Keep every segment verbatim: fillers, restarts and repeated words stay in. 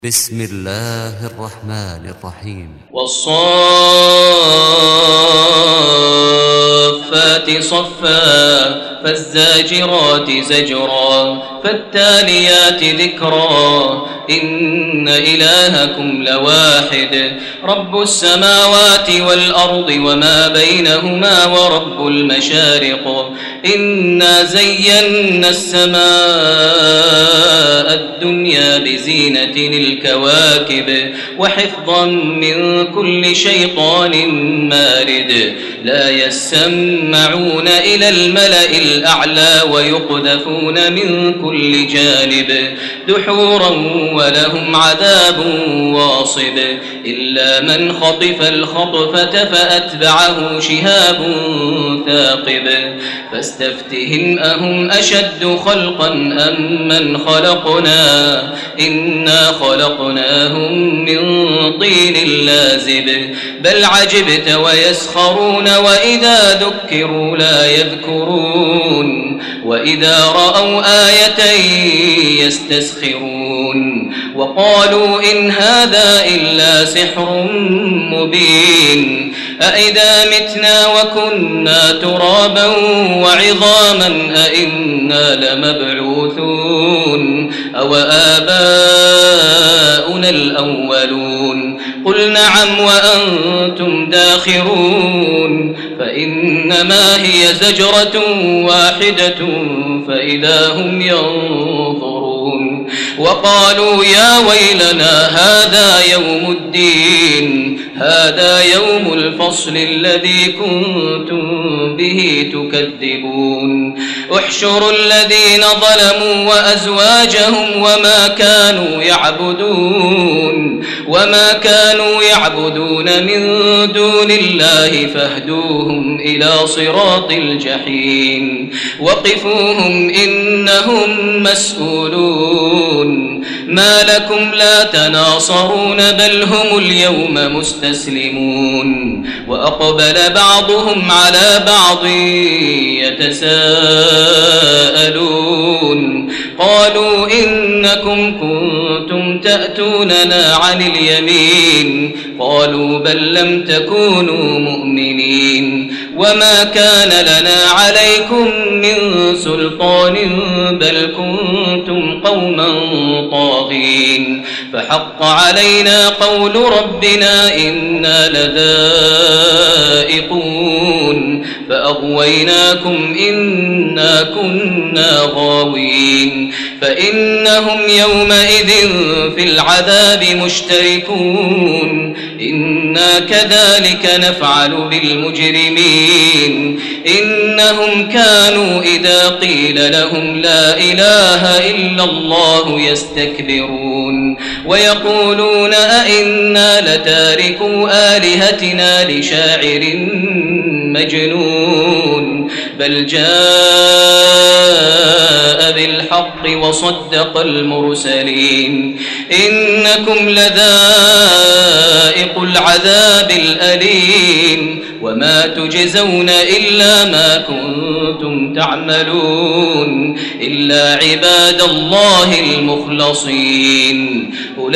بسم الله الرحمن الرحيم. والصافات صفا فالزاجرات زجرا فالتاليات ذكرا إن إلهكم لواحد رب السماوات والأرض وما بينهما ورب المشارق إنا زينا السماء الدنيا بزينة الكواكب وحفظا من كل شيطان مارد لا يسمعون إلى الملأ الأعلى ويقذفون من كل جانب دحورا ولهم عذاب واصب إلا من خطف الخطفة فأتبعه شهاب ثاقب فاستفتهم أهم أشد خلقا أم من خلقنا إنا خلقناهم من طين لازب بل عجبت ويسخرون وإذا ذكروا لا يذكرون وإذا رأوا آية يستسخرون وقالوا إن هذا إلا سحر مبين أإذا متنا وكنا ترابا وعظاما أإنا لمبعوثون أو آباؤنا الأولون قل نعم وأنتم داخرون فإنما هي زجرة واحدة فإذا هم ينظرون وقالوا يا ويلنا هذا يوم الدين هذا يوم الفصل الذي كنتم به تكذبون احشروا الذين ظلموا وأزواجهم وما كانوا يعبدون وما كانوا يعبدون من دون الله فاهدوهم إلى صراط الجحيم وقفوهم إنهم مسؤولون ما لكم لا تناصرون بل هم اليوم مستسلمون وأقبل بعضهم على بعض يتساءلون قالوا إنكم كنتم تأتوننا عن اليمين قالوا بل لم تكونوا مؤمنين وما كان لنا عليكم من سلطان بل كنتم قوما طاغين فحق علينا قول ربنا إنا لذائقون فأغويناكم إنا كنا غاوين فإنهم يومئذ في العذاب مشتركون إنا كذلك نفعل بالمجرمين إنهم كانوا إذا قيل لهم لا إله إلا الله يستكبرون ويقولون أئنا لتاركو آلهتنا لشاعر مجنون بل جاء بالحق وصدق المرسلين إنكم لذائق العذاب الأليم وما تجزون إلا ما كنتم تعملون إلا عباد الله المخلصين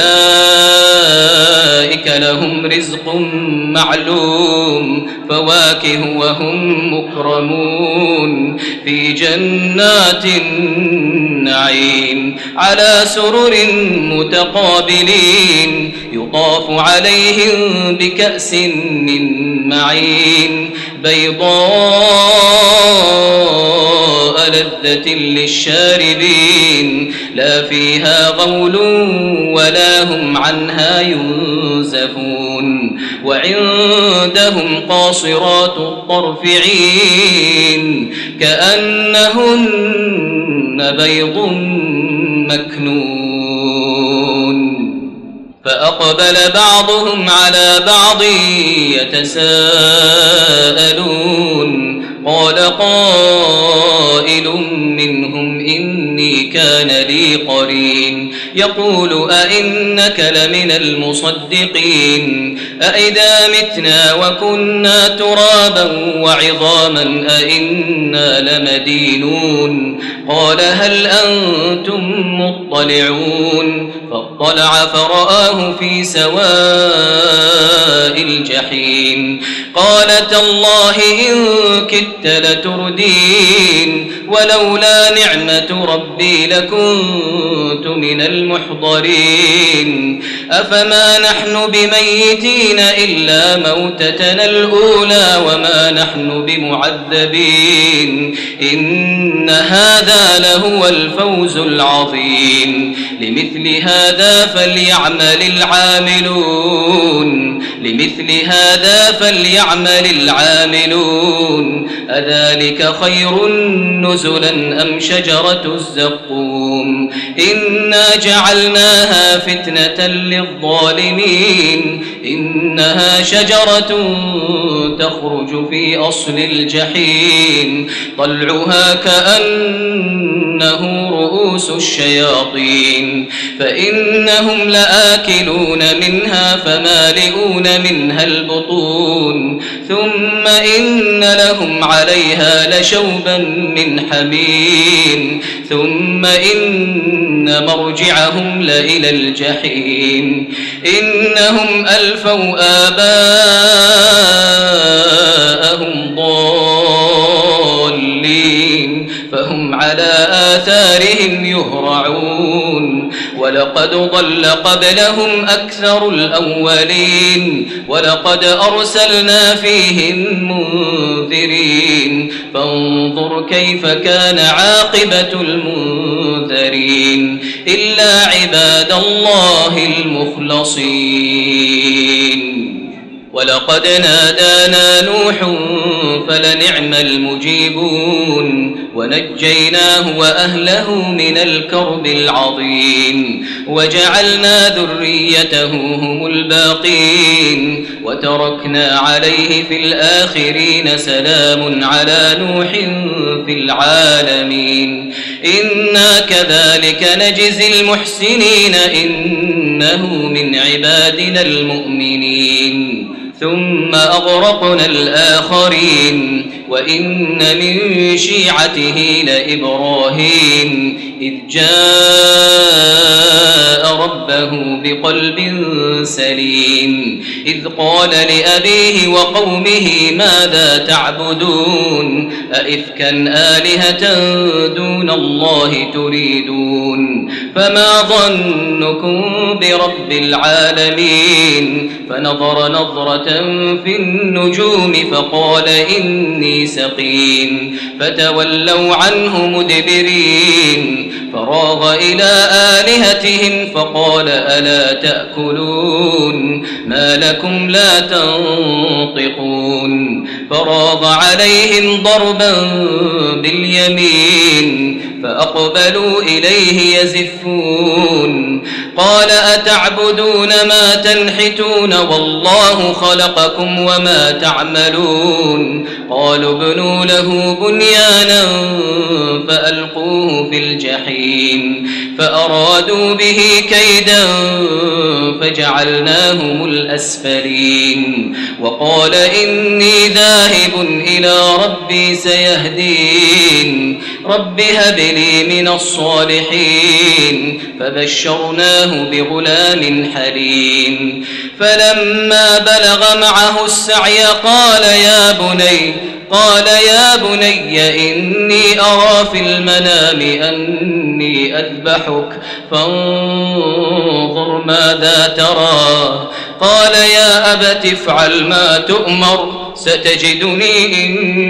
أولئك لهم رزق معلوم فواكه وهم مكرمون في جنات النعيم على سرر متقابلين يطاف عليهم بكأس من معين بيضاء لذة للشاربين لا فيها غول ولا هم عنها ينزفون وعندهم قاصرات الطرف عين كأنهن بيض مكنون فأقبل بعضهم على بعض يتساءلون قال قائل منهم إني كان لي قرين يقول أئنك لمن المصدقين أئذا متنا وكنا ترابا وعظاما أئنا لمدينون قال هل أنتم مطلعون فاطلع فرآه في سواء الجحيم قال تالله إن كدت لتردين ولولا نعمة ربي لكنت من المحضرين أفما نحن بميتين إلا موتتنا الأولى وما نحن بمعذبين إن هذا لهو الفوز العظيم لمثل هذا فليعمل العاملون لمثل هذا فليعمل العاملون أذلك خير نزلا أم شجرة الزقوم إنا جعلناها فتنة للظالمين إنها شجرة تخرج في أصل الجحيم طلعها كأنه رؤوس الشياطين فإنهم لآكلون منها فمالئون منها البطون ثم إن لهم عليها لشوبا من حميم ثم إن مرجعهم لإلى الجحيم إنهم ألفوا آباءهم ضالين فهم على آثارهم يهرعون ولقد ضل قبلهم أكثر الأولين ولقد أرسلنا فيهم منذرين فانظر كيف كان عاقبة المنذرين إلا عباد الله المخلصين ولقد نادانا نوح فلنعم المجيبون ونجيناه وأهله من الكرب العظيم وجعلنا ذريته هم الباقين وتركنا عليه في الآخرين سلام على نوح في العالمين إنا كذلك نجزي المحسنين إنه من عبادنا المؤمنين ثم أغرقنا الآخرين وإن من شيعته لإبراهيم إذ جاء ربه بقلب سليم إذ قال لأبيه وقومه ماذا تعبدون أئفكا آلهة دون الله تريدون فما ظنكم برب العالمين فنظر نظرة في النجوم فقال إني سقيم فتولوا عنه مدبرين فراغ إلى آلهتهم فقال ألا تأكلون ما لكم لا تنطقون فراغ عليهم ضربا باليمين فأقبلوا إليه يزفون قال أتعبدون ما تنحتون والله خلقكم وما تعملون قالوا ابنوا له بنيانا فألقوه في الجحيم فأرادوا به كيدا فجعلناهم الأسفلين وقال إني ذاهب إلى ربي سيهدين رب هب لي من الصالحين فبشرناه بغلام حليم فلما بلغ معه السعي قال يا بني قال يا بني إني أرى في المنام أني أذبحك فانظر ماذا ترى قال يا أبت افعل ما تؤمر ستجدني إن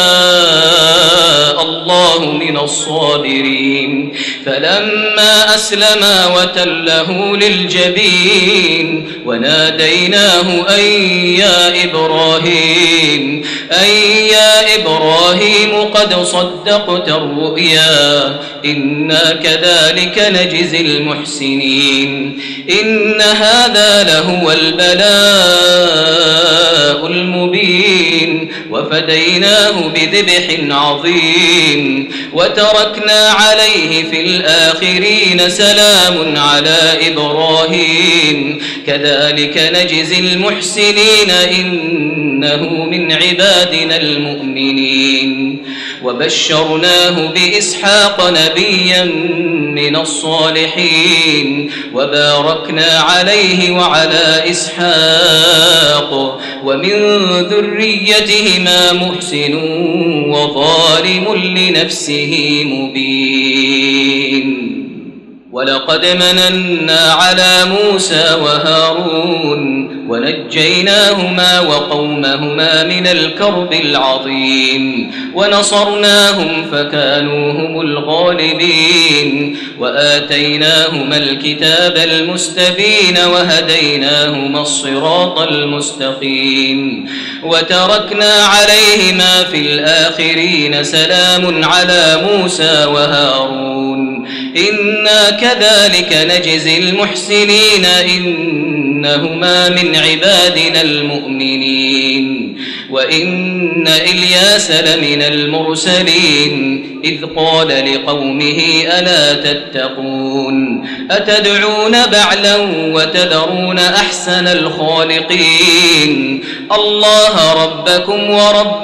شاء الله من الصابرين فلما أسلما وتله للجبين وناديناه أن يا إبراهيم أن يا إبراهيم قد صدقت الرؤيا إنا كذلك نجزي المحسنين إن هذا لهو البلاء المبين وفديناه بذبح عظيم وتركنا عليه في الآخرين سلام على إبراهيم كذلك نجزي المحسنين إنه من عبادنا المؤمنين وبشرناه بإسحاق نبيا من الصالحين وباركنا عليه وعلى إسحاق ومن ذريتهما محسن وظالم لنفسه مبين ولقد مننا على موسى وهارون ونجيناهما وقومهما من الكرب العظيم ونصرناهم فكانوا هم الغالبين وآتيناهما الكتاب المستبين وهديناهما الصراط المستقيم وتركنا عليهما في الآخرين سلام على موسى وهارون إنا كذلك نجزي المحسنين إنهما من عبادنا المؤمنين وإن إلياس لمن المرسلين إذ قال لقومه ألا تتقون أتدعون بعلا وتذرون أحسن الخالقين الله ربكم ورب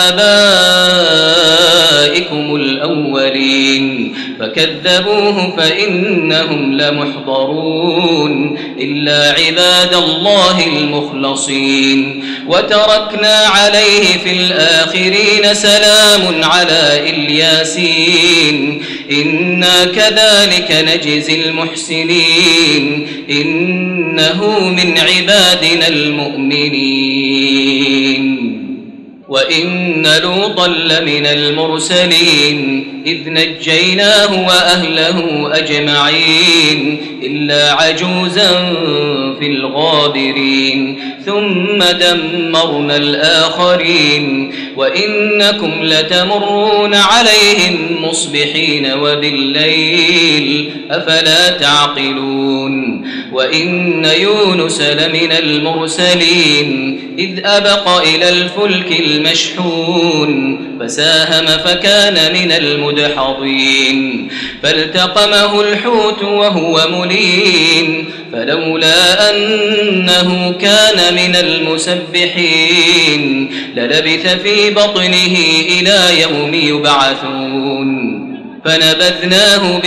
آبائكم الأولين فكذبوه فإنهم لمحضرون إلا عباد الله المخلصين وتركنا عليه في الآخرين سلام على إلياسين إنا كذلك نجزي المحسنين إنه من عبادنا المؤمنين وإن لوطا لمن المرسلين إذ نجيناه وأهله أجمعين إلا عجوزا في الغابرين ثم دمرنا الآخرين وإنكم لتمرون عليهم مصبحين وبالليل أفلا تعقلون وإن يونس لمن المرسلين إذ أبق إلى الفلك المشحون فساهم فكان من المدحضين فالتقمه الحوت وهو مليم فلولا أنه كان من المسبحين للبث في بطنه إلى يوم يبعثون فنبذناه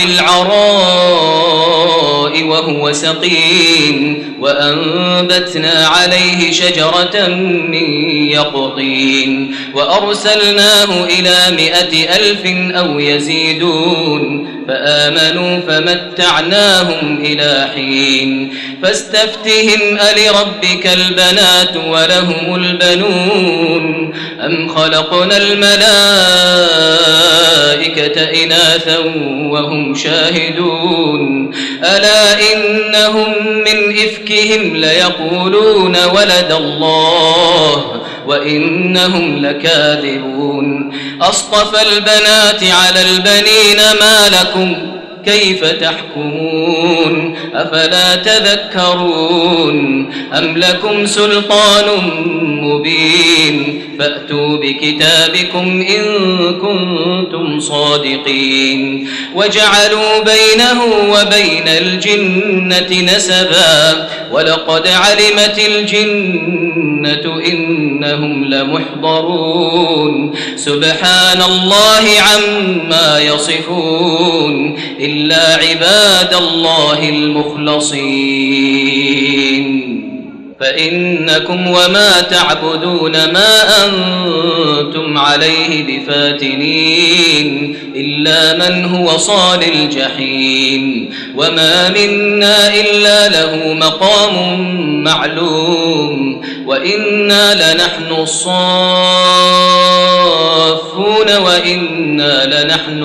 بالعراء وهو سقيم وأنبتنا عليه شجرة من يقطين وأرسلناه إلى مائة ألف أو يزيدون فآمنوا فمتعناهم إلى حين فاستفتهم ألربك البنات ولهم البنون أم خلقنا الملائكة إناثا وهم شاهدون ألا إنهم من إفكهم ليقولون ولد الله وإنهم لكاذبون أصطفى البنات على البنين ما لكم كيف تحكمون أفلا تذكرون أم لكم سلطان مبين فأتوا بكتابكم إن كنتم صادقين وجعلوا بينه وبين الجنة نسبا ولقد علمت الجنة إنهم لمحضرون سبحان الله عما يصفون إلا عباد الله المخلصين فإنكم وما تعبدون ما أنتم عليه بفاتنين إلا من هو صال الجحيم وما منا إلا له مقام معلوم وإنا لنحن الصافون وإنا لنحن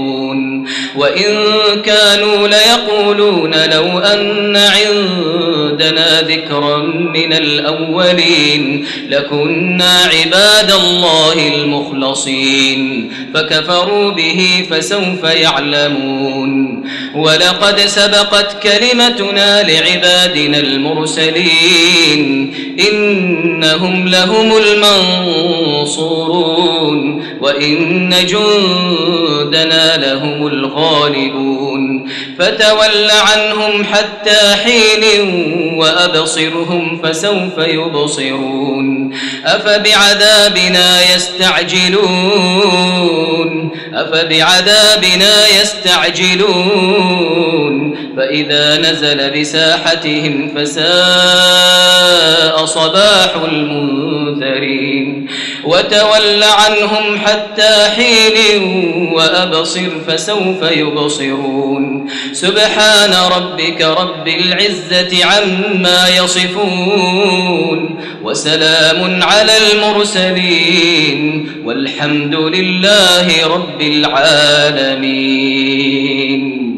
المسبحون وإن كانوا ليقولون لو أن عند جندنا ذكرا من الأولين لكنا عباد الله المخلصين فكفروا به فسوف يعلمون ولقد سبقت كلمتنا لعبادنا المرسلين إنهم لهم المنصورون وإن جندنا لهم الغالبون فتول عنهم حتى حين وأبصرهم فسوف يبصرون أفبعذابنا يستعجلون أفبعذابنا يستعجلون فإذا نزل بساحتهم فساء صباح المنذرين وتول عنهم حتى حين وأبصر فسوف يبصرون سبحان ربك رب العزة عما يصفون وسلام على المرسلين والحمد لله رب العالمين.